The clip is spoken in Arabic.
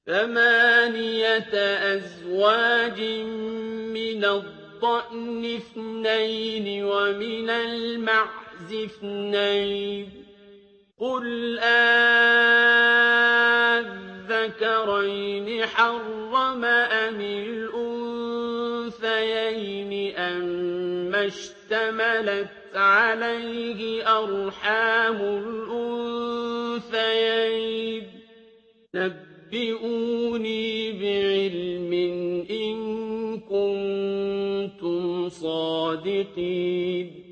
ثمانية أزواج من الضأن اثنين ومن المعز اثنين قل أَذَّكَرَيْنِ حَرَّمَ أَمِ الْأُنثَيَيْنِ أَمَّا اشْتَمَلَتْ عَلَيْهِ أَرْحَامُ الْأُنثَيَيْنِ نَبِّئُونِي بِعِلْمٍ إِن كُنتُمْ صَادِقِينَ